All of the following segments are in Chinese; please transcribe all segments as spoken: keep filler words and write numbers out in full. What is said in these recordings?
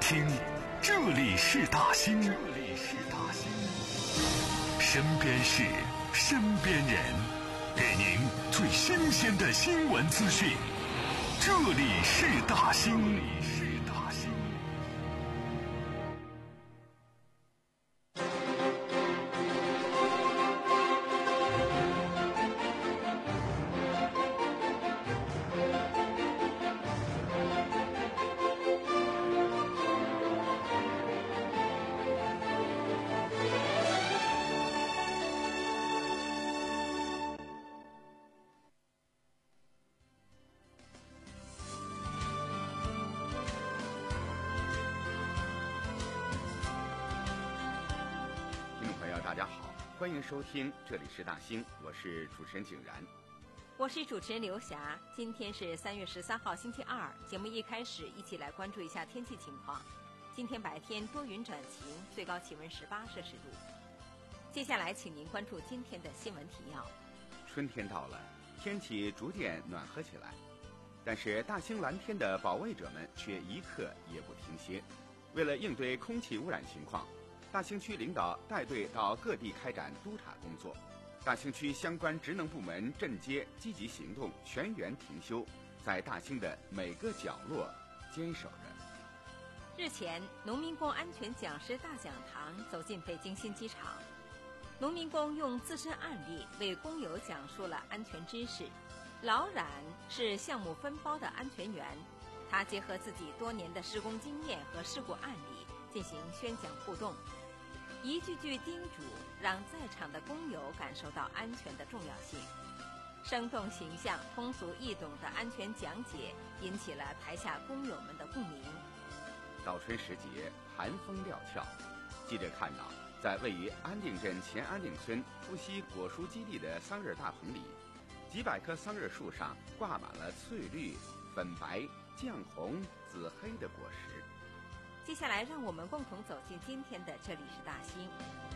听，这里是大兴，这里是大兴，身边事，身边人，给您最新鲜的新闻资讯。这里是大兴，这里是大兴。 大家好，欢迎收听，这里是大兴，我是主持人景然， 我是主持人刘霞。今天是三月十三号星期二，节目一开始一起来关注一下天气情况。今天白天多云转晴，最高气温十八摄氏度。接下来请您关注今天的新闻提要。 春天到了，天气逐渐暖和起来，但是大兴蓝天的保卫者们却一刻也不停歇。为了应对空气污染情况，大兴区领导带队到各地开展督查工作，大兴区相关职能部门镇街积极行动，全员停休，在大兴的每个角落坚守着。 日前，农民工安全讲师大讲堂走进北京新机场，农民工用自身案例为工友讲述了安全知识。老冉是项目分包的安全员，他结合自己多年的施工经验和事故案例进行宣讲互动，一句句叮嘱让在场的工友感受到安全的重要性。生动形象、通俗易懂的安全讲解引起了台下工友们的共鸣。 早春时节，寒风料峭，记者看到，在位于安定镇前安定村富硒果蔬基地的桑葚大棚里，几百棵桑葚树上挂满了翠绿、粉白、绛红、紫黑的果实。 接下来让我们共同走进今天的这里是大兴。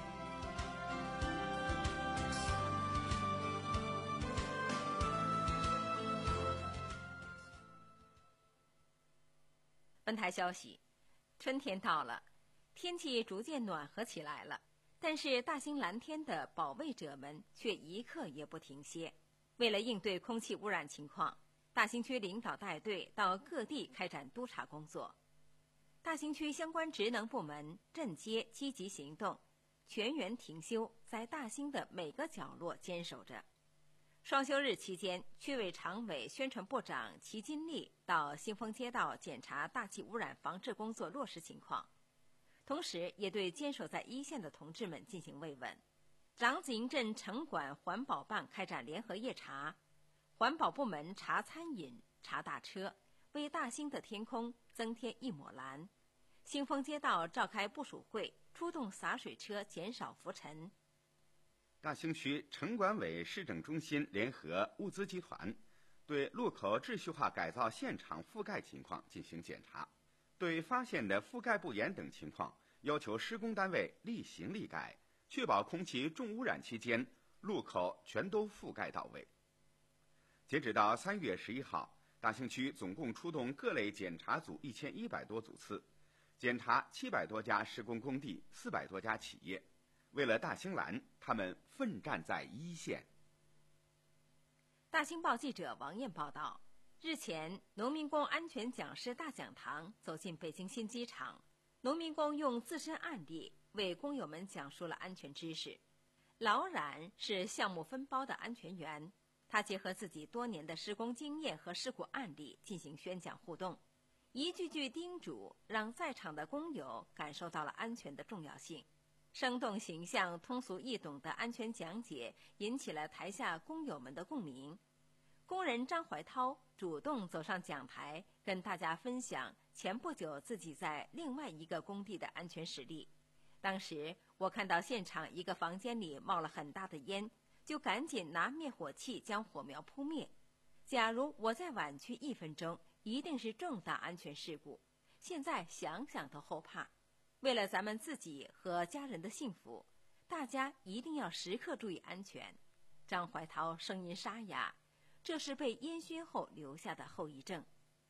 本台消息，春天到了，天气逐渐暖和起来了，但是大兴蓝天的保卫者们却一刻也不停歇。为了应对空气污染情况，大兴区领导带队到各地开展督查工作。大兴区相关职能部门镇街积极行动，全员停休，在大兴的每个角落坚守着。双休日期间，区委常委、宣传部长齐金丽到新丰街道检查大气污染防治工作落实情况，同时也对坚守在一线的同志们进行慰问。长子营镇城管环保办开展联合夜查，环保部门查餐饮、查大车，为大兴的天空增添一抹蓝。新丰街道召开部署会，出动洒水车减少浮尘。 大兴区城管委市政中心联合物资集团对路口秩序化改造现场覆盖情况进行检查，对发现的覆盖不严等情况，要求施工单位立行立改，确保空气重污染期间路口全都覆盖到位。截止到三月十一号，大兴区总共出动各类检查组一千一百多组次，检查七百多家施工工地、四百多家企业。为了大兴蓝，他们奋战在一线。 大兴报记者王艳报道，日前，农民工安全讲师大讲堂走进北京新机场，农民工用自身案例为工友们讲述了安全知识。老冉是项目分包的安全员，他结合自己多年的施工经验和事故案例进行宣讲互动，一句句叮嘱让在场的工友感受到了安全的重要性。生动形象、通俗易懂的安全讲解引起了台下工友们的共鸣。工人张怀涛主动走上讲台，跟大家分享前不久自己在另外一个工地的安全实例。当时我看到现场一个房间里冒了很大的烟，就赶紧拿灭火器将火苗扑灭。假如我再晚去一分钟，一定是重大安全事故。现在想想都后怕。为了咱们自己和家人的幸福，大家一定要时刻注意安全。张怀涛声音沙哑，这是被烟熏后留下的后遗症。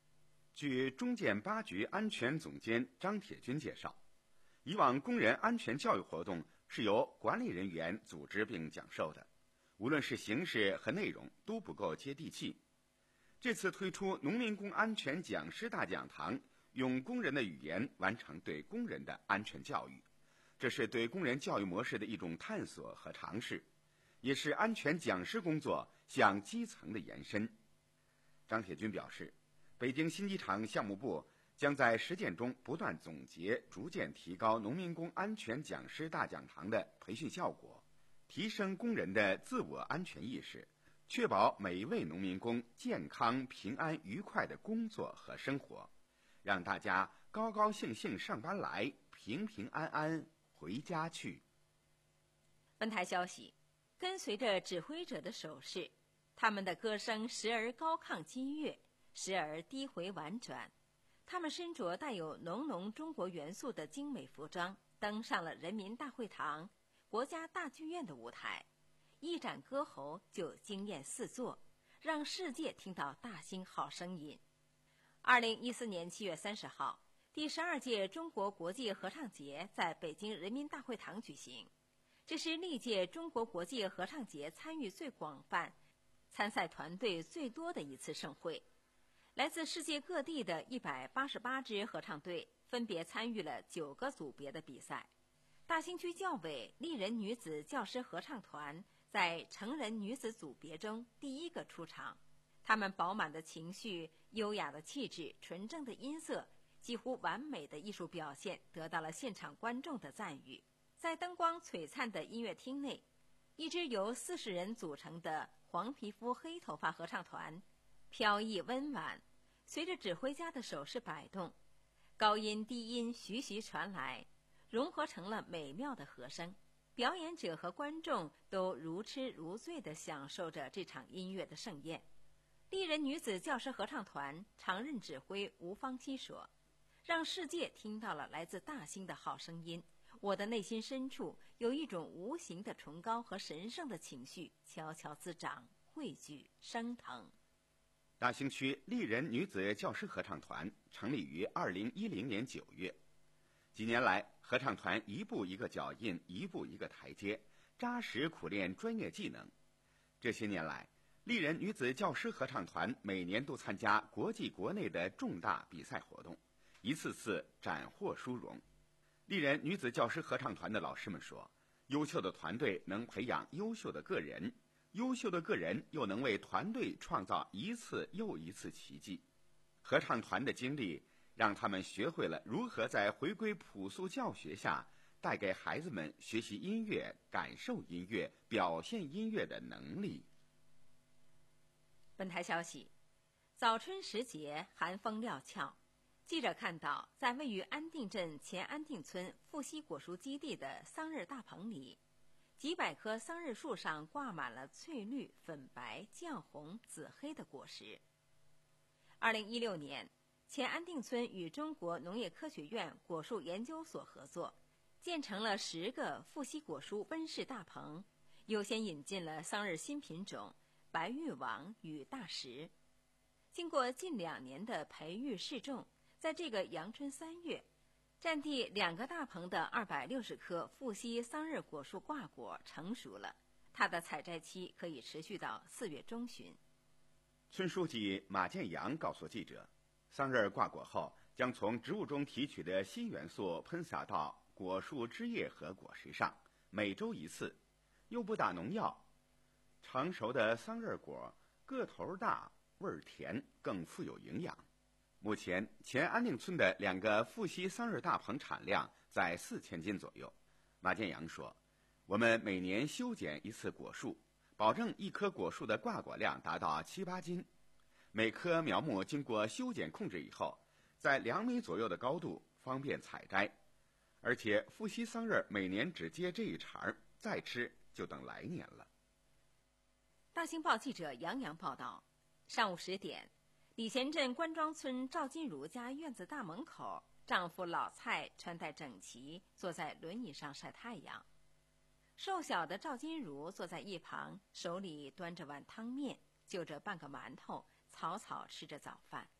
据中建八局安全总监张铁军介绍，以往工人安全教育活动是由管理人员组织并讲授的，无论是形式和内容都不够接地气。这次推出农民工安全讲师大讲堂，用工人的语言完成对工人的安全教育，这是对工人教育模式的一种探索和尝试，也是安全讲师工作向基层的延伸。张铁军表示，北京新机场项目部将在实践中不断总结，逐渐提高农民工安全讲师大讲堂的培训效果，提升工人的自我安全意识，确保每一位农民工健康、平安、愉快的工作和生活，让大家高高兴兴上班来，平平安安回家去。 本台消息，跟随着指挥者的手势，他们的歌声时而高亢激越，时而低回婉转。他们身着带有浓浓中国元素的精美服装，登上了人民大会堂、国家大剧院的舞台，一展歌喉就惊艳四座，让世界听到大兴好声音。二零一四年七月三十号，第十二届中国国际合唱节在北京人民大会堂举行。这是历届中国国际合唱节参与最广泛、参赛团队最多的一次盛会。来自世界各地的一百八十八支合唱队分别参与了九个组别的比赛。大兴区教委丽人女子教师合唱团在成人女子组别中第一个出场，他们饱满的情绪、优雅的气质、纯正的音色，几乎完美的艺术表现得到了现场观众的赞誉。在灯光璀璨的音乐厅内，一支由四十人组成的黄皮肤黑头发合唱团飘逸温婉，随着指挥家的手势摆动，高音低音徐徐传来，融合成了美妙的和声。表演者和观众都如痴如醉地享受着这场音乐的盛宴。丽人女子教师合唱团常任指挥吴芳熙说，让世界听到了来自大兴的好声音，我的内心深处有一种无形的崇高和神圣的情绪悄悄滋长，汇聚升腾。 大兴区丽人女子教师合唱团成立于二零一零年九月，几年来，合唱团一步一个脚印，一步一个台阶，扎实苦练专业技能。这些年来，丽人女子教师合唱团每年都参加国际国内的重大比赛活动，一次次斩获殊荣。丽人女子教师合唱团的老师们说，优秀的团队能培养优秀的个人，优秀的个人又能为团队创造一次又一次奇迹。合唱团的经历让他们学会了如何在回归朴素教学下，带给孩子们学习音乐、感受音乐、表现音乐的能力。 本台消息，早春时节，寒风料峭。记者看到，在位于安定镇前安定村富硒果蔬基地的桑葚大棚里，几百棵桑葚树上挂满了翠绿、粉白、绛红、紫黑的果实。二零一六年，前安定村与中国农业科学院果树研究所合作，建成了十个富硒果蔬温室大棚，优先引进了桑葚新品种白玉王与大石。经过近两年的培育试种，在这个阳春三月，占地两个大棚的二百六十棵富硒桑葚果树挂果成熟了，它的采摘期可以持续到四月中旬。 村书记马建阳告诉记者，桑葚挂果后，将从植物中提取的硒元素喷洒到果树枝叶和果实上，每周一次，又不打农药。成熟的桑葚果个头大，味儿甜，更富有营养。目前，前安定村的两个富硒桑葚大棚产量在四千斤左右。马建阳说，我们每年修剪一次果树，保证一棵果树的挂果量达到七八斤。每棵苗木经过修剪控制以后，在两米左右的高度，方便采摘。而且富硒桑葚每年只结这一茬，再吃就等来年了。 大兴报记者杨洋报道，上午十点，李贤镇关庄村赵金如家院子大门口，丈夫老蔡穿戴整齐，坐在轮椅上晒太阳。瘦小的赵金如坐在一旁，手里端着碗汤面，就着半个馒头，草草吃着早饭。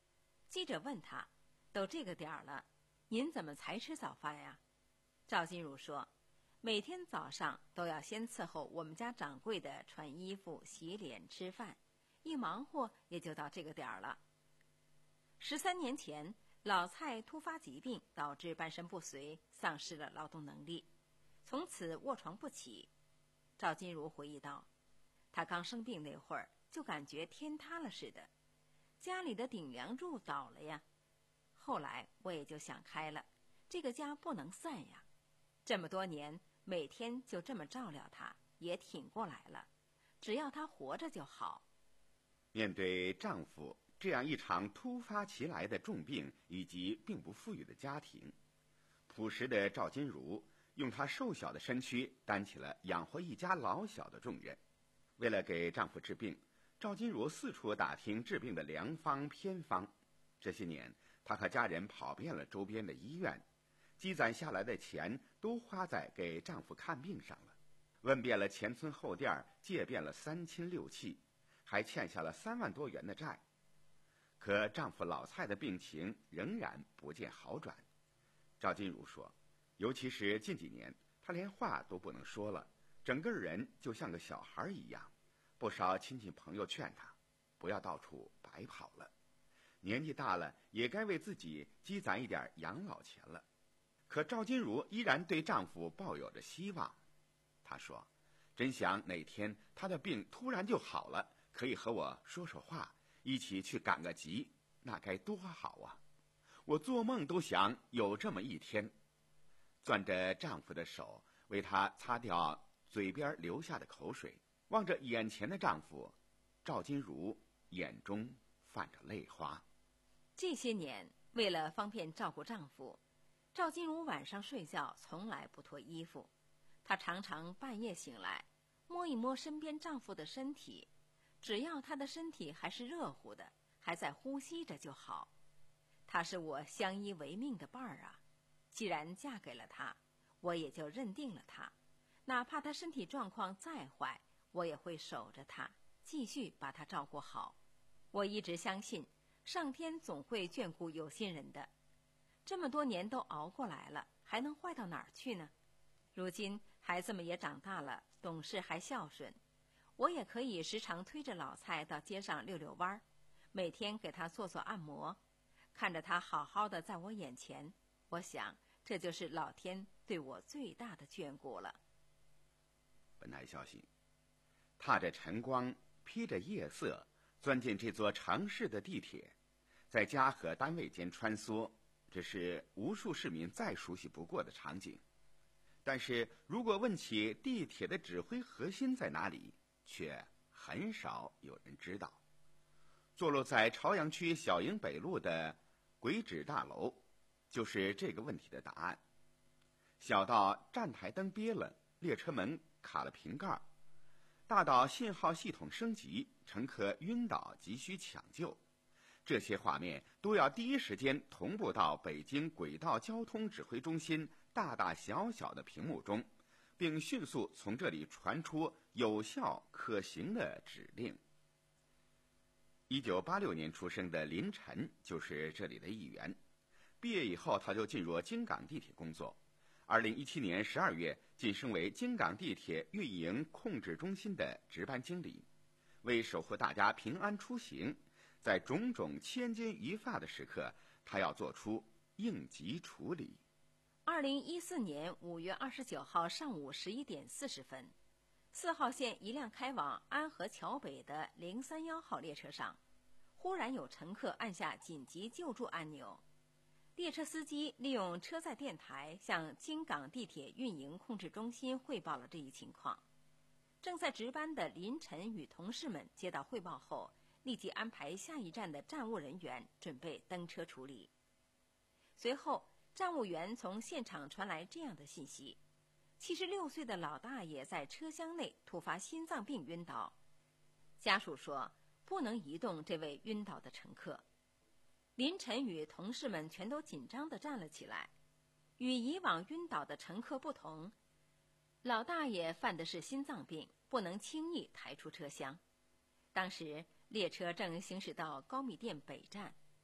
记者问他：“都这个点儿了，您怎么才吃早饭呀？”赵金如说：“每天早上都要先伺候我们家掌柜的穿衣服、洗脸、吃饭，一忙活也就到这个点儿了。”十三年前，老蔡突发疾病，导致半身不遂，丧失了劳动能力，从此卧床不起。赵金如回忆道：“他刚生病那会儿，就感觉天塌了似的，家里的顶梁柱倒了呀。后来我也就想开了，这个家不能散呀。这么多年，每天就这么照料他，也挺过来了。只要他活着就好。” 面对丈夫这样一场突发其来的重病以及并不富裕的家庭，朴实的赵金如用她瘦小的身躯担起了养活一家老小的重任。为了给丈夫治病，赵金如四处打听治病的良方偏方。这些年，她和家人跑遍了周边的医院，积攒下来的钱都花在给丈夫看病上了，问遍了前村后店，借遍了三亲六戚，还欠下了三万多元的债。可丈夫老蔡的病情仍然不见好转。赵金如说，尤其是近几年，他连话都不能说了，整个人就像个小孩一样。不少亲戚朋友劝他不要到处白跑了，年纪大了也该为自己积攒一点养老钱了。可赵金如依然对丈夫抱有着希望。她说，真想哪天她的病突然就好了，可以和我说说话，一起去赶个集，那该多好啊！我做梦都想有这么一天。攥着丈夫的手，为他擦掉嘴边流下的口水，望着眼前的丈夫，赵金如眼中泛着泪花。 这些年，为了方便照顾丈夫，赵金如晚上睡觉从来不脱衣服。她常常半夜醒来，摸一摸身边丈夫的身体，只要他的身体还是热乎的，还在呼吸着就好。他是我相依为命的伴儿啊，既然嫁给了他，我也就认定了他，哪怕他身体状况再坏，我也会守着他，继续把他照顾好。我一直相信，上天总会眷顾有心人的。这么多年都熬过来了，还能坏到哪儿去呢？如今孩子们也长大了，懂事还孝顺，我也可以时常推着老蔡到街上溜溜弯，每天给他做做按摩，看着他好好的在我眼前，我想这就是老天对我最大的眷顾了。 本台消息，踏着晨光，披着夜色，钻进这座城市的地铁，在家和单位间穿梭，这是无数市民再熟悉不过的场景。但是如果问起地铁的指挥核心在哪里，却很少有人知道。坐落在朝阳区小营北路的轨址大楼，就是这个问题的答案。小到站台灯憋了，列车门卡了瓶盖，大到信号系统升级，乘客晕倒急需抢救，这些画面都要第一时间同步到北京轨道交通指挥中心大大小小的屏幕中，并迅速从这里传出有效可行的指令。一九八六年出生的林晨就是这里的一员，毕业以后他就进入京港地铁工作。二零一七年十二月晋升为京港地铁运营控制中心的值班经理，为守护大家平安出行，在种种千钧一发的时刻，他要做出应急处理。 二零一四年五月二十九号上午十一点四十分，四号线一辆开往安河桥北的零三幺号列车上，忽然有乘客按下紧急救助按钮。列车司机利用车载电台向京港地铁运营控制中心汇报了这一情况。正在值班的林晨与同事们接到汇报后，立即安排下一站的站务人员准备登车处理。随后，站务员从现场传来这样的信息：七十六岁的老大爷在车厢内突发心脏病晕倒，家属说不能移动这位晕倒的乘客。林晨与同事们全都紧张地站了起来。与以往晕倒的乘客不同，老大爷犯的是心脏病，不能轻易抬出车厢。当时列车正行驶到高密店北站，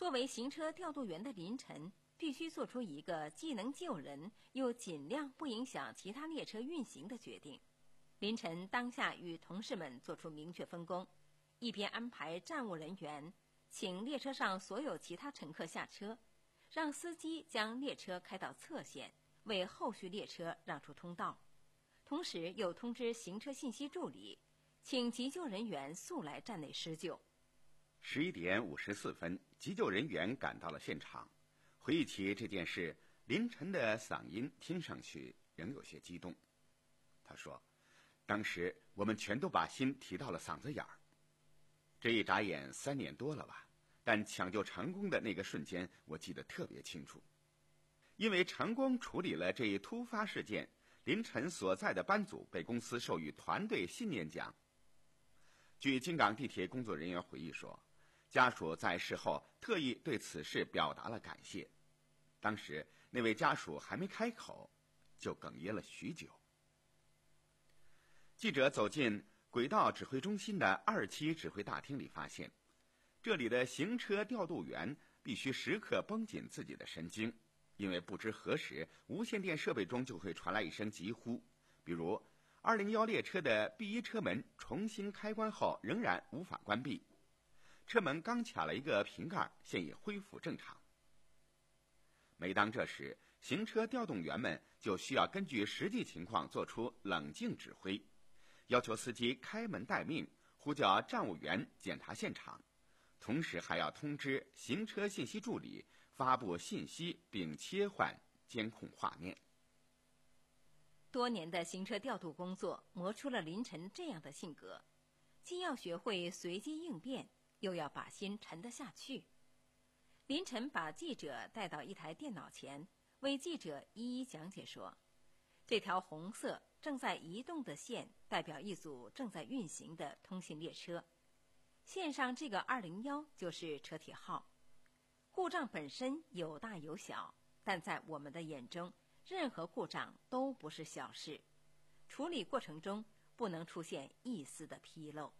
作为行车调度员的林晨，必须做出一个既能救人，又尽量不影响其他列车运行的决定。林晨当下与同事们做出明确分工，一边安排站务人员请列车上所有其他乘客下车，让司机将列车开到侧线，为后续列车让出通道。同时又通知行车信息助理，请急救人员速来站内施救。 十一点五十四分，急救人员赶到了现场。回忆起这件事，林晨的嗓音听上去仍有些激动。他说，当时我们全都把心提到了嗓子眼儿。这一眨眼三年多了吧，但抢救成功的那个瞬间我记得特别清楚。因为成功处理了这一突发事件，林晨所在的班组被公司授予团队信念奖。据京港地铁工作人员回忆说，家属在事后特意对此事表达了感谢。当时那位家属还没开口，就哽咽了许久。记者走进轨道指挥中心的二期指挥大厅里，发现这里的行车调度员必须时刻绷紧自己的神经，因为不知何时无线电设备中就会传来一声急呼，比如二零一列车的 B 一 车门重新开关后仍然无法关闭，车门刚卡了一个瓶盖，现已恢复正常。每当这时，行车调动员们就需要根据实际情况做出冷静指挥，要求司机开门待命，呼叫站务员检查现场，同时还要通知行车信息助理发布信息并切换监控画面。 多年的行车调度工作磨出了林晨这样的性格，既要学会随机应变，又要把心沉得下去。林晨把记者带到一台电脑前，为记者一一讲解说，这条红色正在移动的线代表一组正在运行的通信列车，线上这个二零一就是车体号。故障本身有大有小，但在我们的眼中，任何故障都不是小事，处理过程中不能出现一丝的纰漏。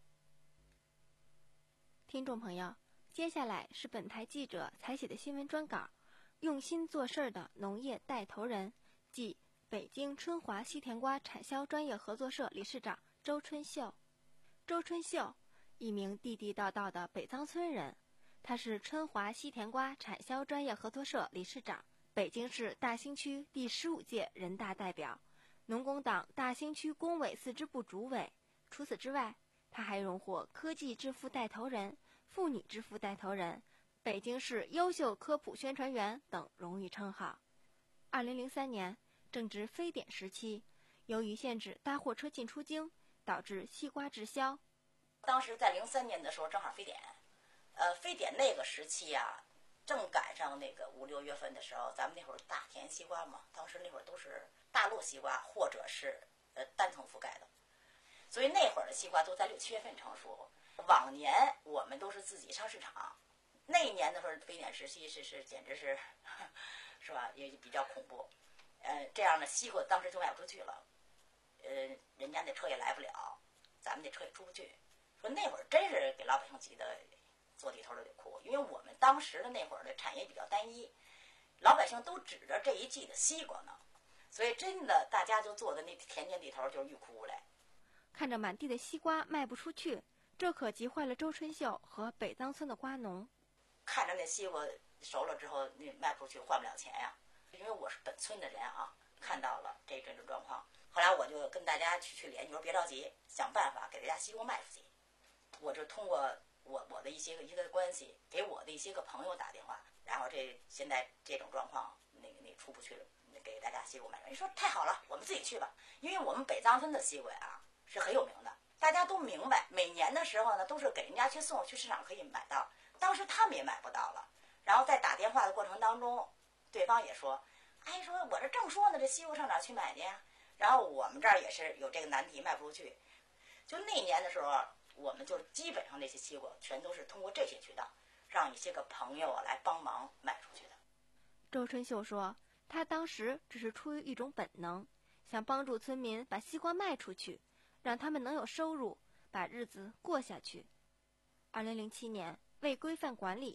听众朋友，接下来是本台记者采写的新闻专稿，用心做事儿的农业带头人，即北京春华西甜瓜产销专业合作社理事长周春秀。周春秀，一名地地道道的北藏村人，他是春华西甜瓜产销专业合作社理事长，北京市大兴区第十五届人大代表，农工党大兴区工委四支部主委。除此之外，他还荣获科技致富带头人、妇女致富带头人、北京市优秀科普宣传员等荣誉称号。二零零三年正值非典时期，由于限制大货车进出京，导致西瓜滞销。 当时在零三年的时候正好非典，呃，非典那个时期啊，正赶上那个五六月份的时候，咱们那会儿大田西瓜嘛，当时那会儿都是大陆西瓜或者是呃单层覆盖的，所以那会儿的西瓜都在六七月份成熟。往年我们都是自己上市场，那一年的时候非典时期是是简直是是吧，也比较恐怖。呃，这样的西瓜当时就卖不出去了，呃，人家那车也来不了，咱们那车也出不去。说那会儿真是给老百姓急得坐地头都得哭，因为我们当时的那会儿的产业比较单一，老百姓都指着这一季的西瓜呢，所以真的大家就坐在那田间地头就是欲哭无泪。 看着满地的西瓜卖不出去，这可急坏了周春秀和北藏村的瓜农。 看着那西瓜熟了之后，那卖不出去换不了钱呀。因为我是本村的人啊，看到了这这种状况，后来我就跟大家去去联系，说别着急，想办法给大家西瓜卖出去。我就通过我我的一些个一些关系，给我的一些个朋友打电话，然后这现在这种状况，那个那个出不去了，给大家西瓜卖出去。你说太好了，我们自己去吧，因为我们北藏村的西瓜啊是很有名的，大家都明白，每年的时候呢都是给人家去送，去市场可以买到，当时他们也买不到了，然后在打电话的过程当中，对方也说，哎，说我这正说呢，这西瓜上哪去买去呀？然后我们这儿也是有这个难题，卖不出去。就那年的时候，我们就基本上那些西瓜全都是通过这些渠道，让一些个朋友啊来帮忙卖出去的。 周春秀说，他当时只是出于一种本能，想帮助村民把西瓜卖出去，让他们能有收入，把日子过下去。二零零七年，为规范管理，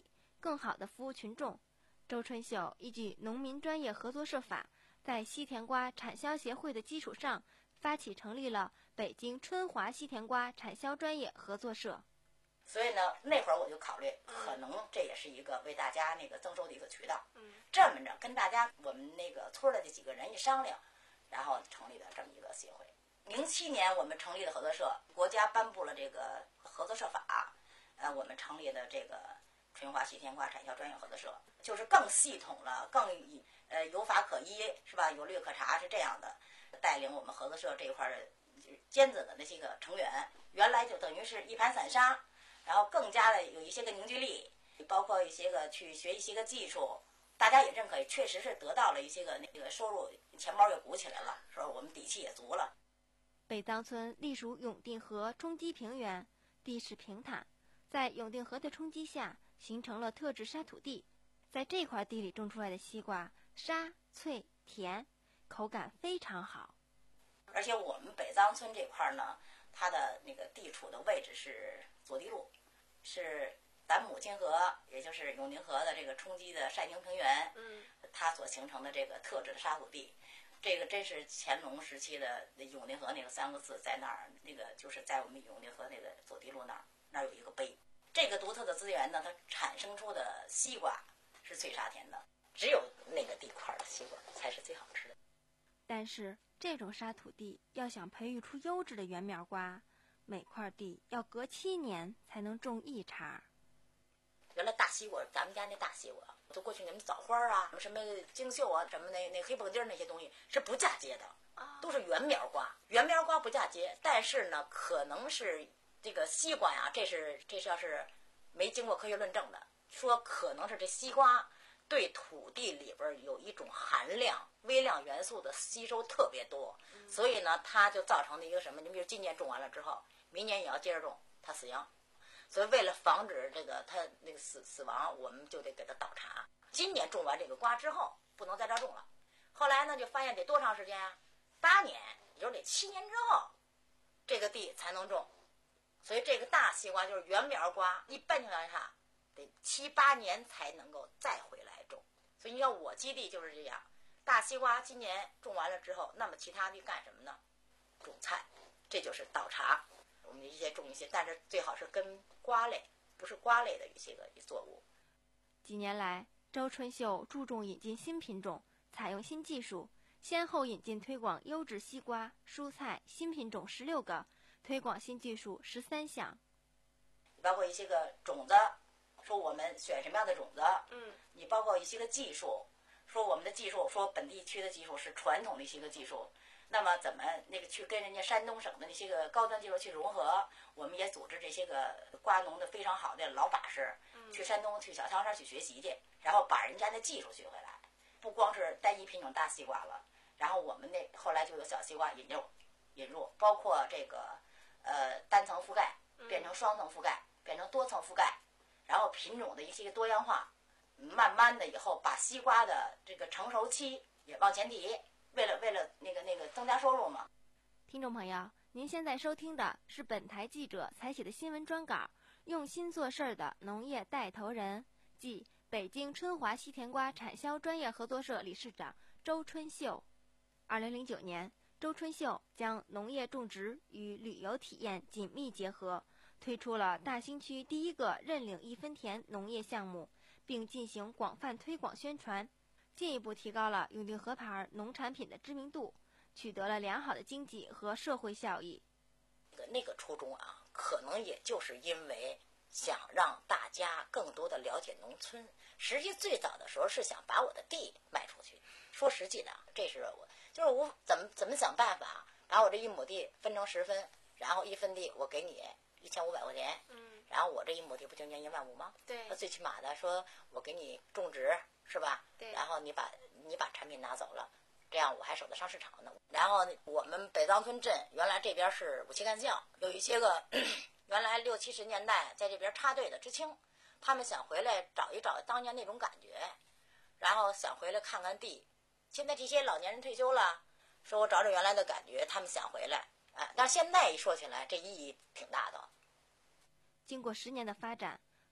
更好地服务群众，周春秀依据农民专业合作社法，在西甜瓜产销协会的基础上，发起成立了北京春华西甜瓜产销专业合作社。 所以呢，那会儿我就考虑，可能这也是一个为大家那个增收的一个渠道。嗯，这么着跟大家我们那个村的这几个人一商量，然后成立了这么一个协会。零七年我们成立的合作社，国家颁布了这个合作社法，呃，我们成立的这个春华西甜瓜产销专业合作社，就是更系统了，更呃有法可依，是吧？有律可查，是这样的。带领我们合作社这一块的尖子的那些个成员，原来就等于是一盘散沙。然后更加的有一些个凝聚力，包括一些个去学一些个技术，大家也认可，确实是得到了一些个那个收入，钱包也鼓起来了，说我们底气也足了。 北藏村隶属永定河冲积平原，地势平坦，在永定河的冲击下形成了特质沙土地，在这块地里种出来的西瓜沙脆甜，口感非常好。 而且我们北藏村这块呢，它的那个地处的位置是左地路，是咱母亲河，也就是永定河的这个冲积的晒平平原，嗯，它所形成的这个特质的沙土地，这个真是乾隆时期的永定河那个三个字在那儿，那个就是在我们永定河那个左地路那儿，那儿有一个碑。这个独特的资源呢，它产生出的西瓜是脆沙甜的，只有那个地块的西瓜才是最好吃的。 但是这种沙土地要想培育出优质的圆苗瓜，每块地要隔七年才能种一茬。 原来大西瓜，咱们家那大西瓜，就过去你们枣花啊，什么京秀啊，什么那那黑蹦丁那些东西是不嫁接的，都是圆苗瓜。圆苗瓜不嫁接，但是呢，可能是这个西瓜呀，这是这是要是没经过科学论证的，说可能是这西瓜对土地里边有一种含量微量元素的吸收特别多，所以呢，它就造成了一个什么？你比如今年种完了之后，明年也要接着种，它死秧。所以为了防止这个它那个死死亡，我们就得给它倒茬。今年种完这个瓜之后，不能再这种了。后来呢，就发现得多长时间啊？八年，也就是得七年之后，这个地才能种。所以这个大西瓜就是圆苗瓜，一般情况下得七八年才能够再回来种。所以你看我基地就是这样，大西瓜今年种完了之后，那么其他地干什么呢？种菜，这就是倒茬。我们一些种一些，但是最好是跟瓜类，不是瓜类的一些个作物。 几年来，周春秀注重引进新品种，采用新技术，先后引进推广优质西瓜、蔬菜新品种十六个，推广新技术十三项。 包括一些个种子，说我们选什么样的种子，嗯，你包括一些个技术，说我们的技术，说本地区的技术是传统的一些个技术。那么怎么那个去跟人家山东省的那些个高端技术去融合？我们也组织这些个瓜农的非常好的老把式，去山东去小汤山去学习去，然后把人家的技术学回来，不光是单一品种大西瓜了，然后我们那后来就有小西瓜引入，引入包括这个呃单层覆盖变成双层覆盖，变成多层覆盖，然后品种的一些多样化，慢慢的以后把西瓜的这个成熟期也往前提。为了为了那个那个增加收入嘛。 听众朋友，您现在收听的是本台记者采写的新闻专稿，用心做事儿的农业带头人，即北京春华西甜瓜产销专业合作社理事长周春秀。二零零九年，周春秀将农业种植与旅游体验紧密结合，推出了大兴区第一个认领一分田农业项目，并进行广泛推广宣传。进一步提高了永定河牌农产品的知名度，取得了良好的经济和社会效益。 那个初衷啊，可能也就是因为想让大家更多的了解农村。实际最早的时候是想把我的地卖出去。说实际的，这是我就是我怎么怎么想办法把我这一亩地分成十分，然后一分地我给你一千五百块钱，嗯，然后我这一亩地不就年一万五吗？对，最起码的说我给你种植。是吧？对，然后你把你把产品拿走了，这样我还守得上市场呢。然后我们北藏村镇原来这边是武器干校，有一些个原来六七十年代在这边插队的知青，他们想回来找一找当年那种感觉，然后想回来看看地。现在这些老年人退休了，说我找找原来的感觉，他们想回来。哎，但现在一说起来，这意义挺大的。 经过十年的发展，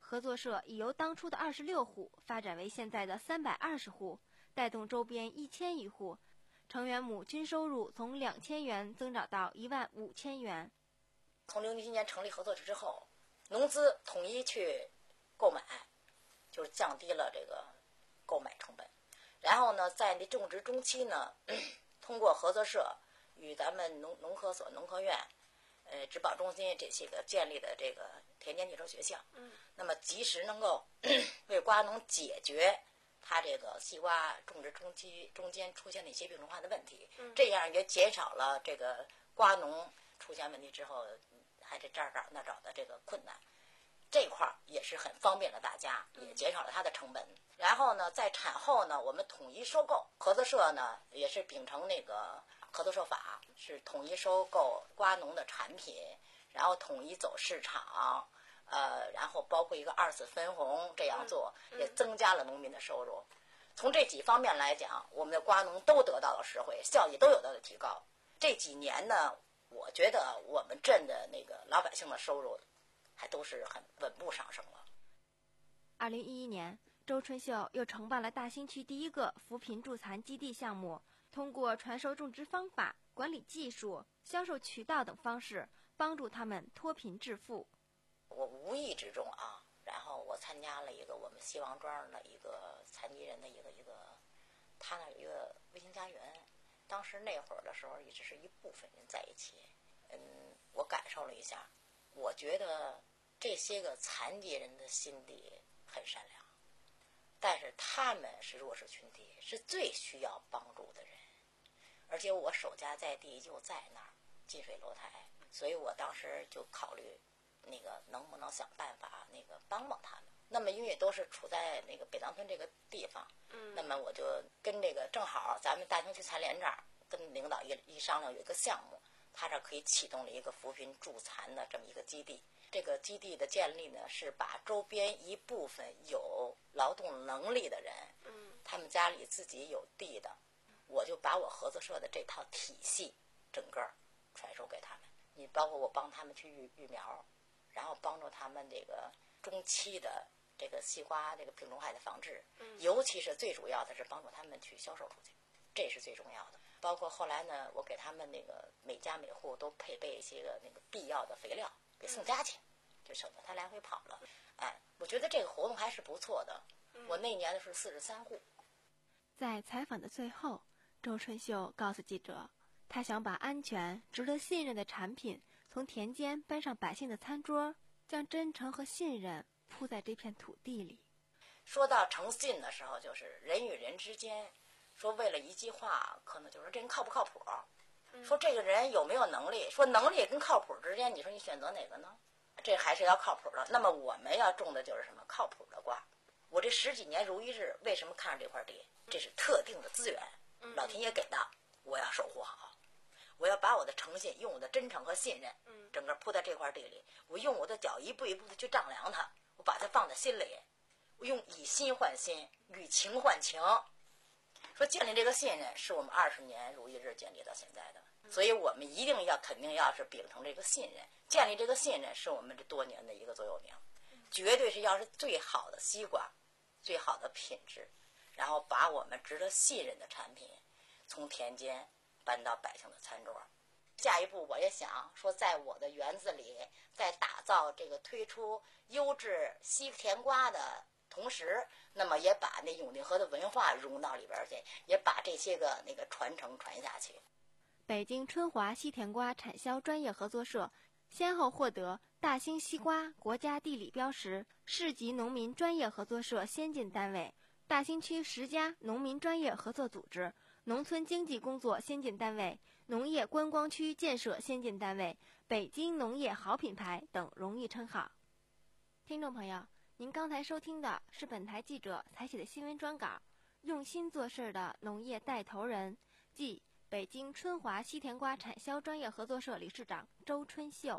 合作社已由当初的二十六户发展为现在的三百二十户，带动周边一千余户，成员亩均收入从两千元增长到一万五千元。 从零七年成立合作社之后，农资统一去购买，就是降低了这个购买成本。然后呢，在那种植中期呢，通过合作社与咱们农农科所、农科院、呃植保中心这些个建立的这个田间地收学校，嗯，那么及时能够为瓜农解决他这个西瓜种植中期中间出现的一些病虫害的问题，嗯，这样也减少了这个瓜农出现问题之后还得这儿找那找的这个困难。这块儿也是很方便了大家，也减少了它的成本。然后呢，在产后呢，我们统一收购，合作社呢也是秉承那个合作社法，是统一收购瓜农的产品，然后统一走市场，呃，然后包括一个二次分红，这样做也增加了农民的收入。从这几方面来讲，我们的瓜农都得到了实惠，效益都有到了提高。这几年呢，我觉得我们镇的那个老百姓的收入还都是很稳步上升了。 二零一一年，周春秀又承办了大兴区第一个扶贫助残基地项目，通过传授种植方法、管理技术、销售渠道等方式，帮助他们脱贫致富。 我无意之中啊，然后我参加了一个我们西王庄的一个残疾人的一个一个，他那有一个卫星家园，当时那会儿的时候也只是一部分人在一起，嗯，我感受了一下。我觉得这些个残疾人的心地很善良，但是他们是弱势群体，是最需要帮助的人，而且我手家在地就在那儿近水楼台，所以我当时就考虑那个能不能想办法那个帮帮他们。那么因为都是处在那个北塘村这个地方，嗯，那么我就跟这个正好咱们大兴区残联这儿跟领导一一商量，有一个项目，他这可以启动了一个扶贫助残的这么一个基地。这个基地的建立呢，是把周边一部分有劳动能力的人，嗯，他们家里自己有地的，我就把我合作社的这套体系整个传授给他们。你包括我帮他们去育育苗，然后帮助他们这个中期的这个西瓜这个病虫害的防治，嗯，尤其是最主要的是帮助他们去销售出去，这是最重要的。包括后来呢，我给他们那个每家每户都配备一些个那个必要的肥料，给送家去，就省得他来回跑了。哎，我觉得这个活动还是不错的。我那年的是四十三户。 在采访的最后，周春秀告诉记者，他想把安全、值得信任的产品从田间搬上百姓的餐桌，将真诚和信任铺在这片土地里。 说到诚信的时候，就是人与人之间，说为了一句话，可能就是这人靠不靠谱，说这个人有没有能力，说能力跟靠谱之间，你说你选择哪个呢？这还是要靠谱的。那么我们要种的就是什么靠谱的瓜。我这十几年如一日，为什么看上这块地？这是特定的资源，老天爷给的，我要守护好。我要把我的诚信，用我的真诚和信任，整个铺在这块地里。我用我的脚一步一步的去丈量它，我把它放在心里。我用以心换心，以情换情。说建立这个信任，是我们二十年如一日建立到现在的，所以我们一定要肯定要是秉承这个信任，建立这个信任是我们这多年的一个座右铭，绝对是要是最好的西瓜，最好的品质，然后把我们值得信任的产品从田间搬到百姓的餐桌。下一步我也想说，在我的园子里，在打造这个推出优质西甜瓜的同时，那么也把那永定河的文化融到里边去，也把这些个那个传承传下去。 北京春华西甜瓜产销专业合作社先后获得大兴西瓜国家地理标识、市级农民专业合作社先进单位、大兴区十佳农民专业合作组织、农村经济工作先进单位、农业观光区建设先进单位、北京农业好品牌等荣誉称号。听众朋友，您刚才收听的是本台记者采写的新闻专稿，用心做事的农业带头人，即北京春华西甜瓜产销专业合作社理事长周春秀。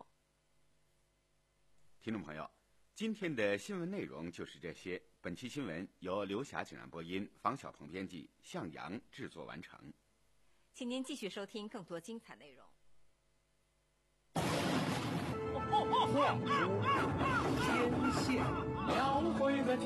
听众朋友，今天的新闻内容就是这些。本期新闻由刘霞请然播音，房小鹏编辑，向阳制作完成。 请您继续收听更多精彩内容。 画出艰现，描绘的。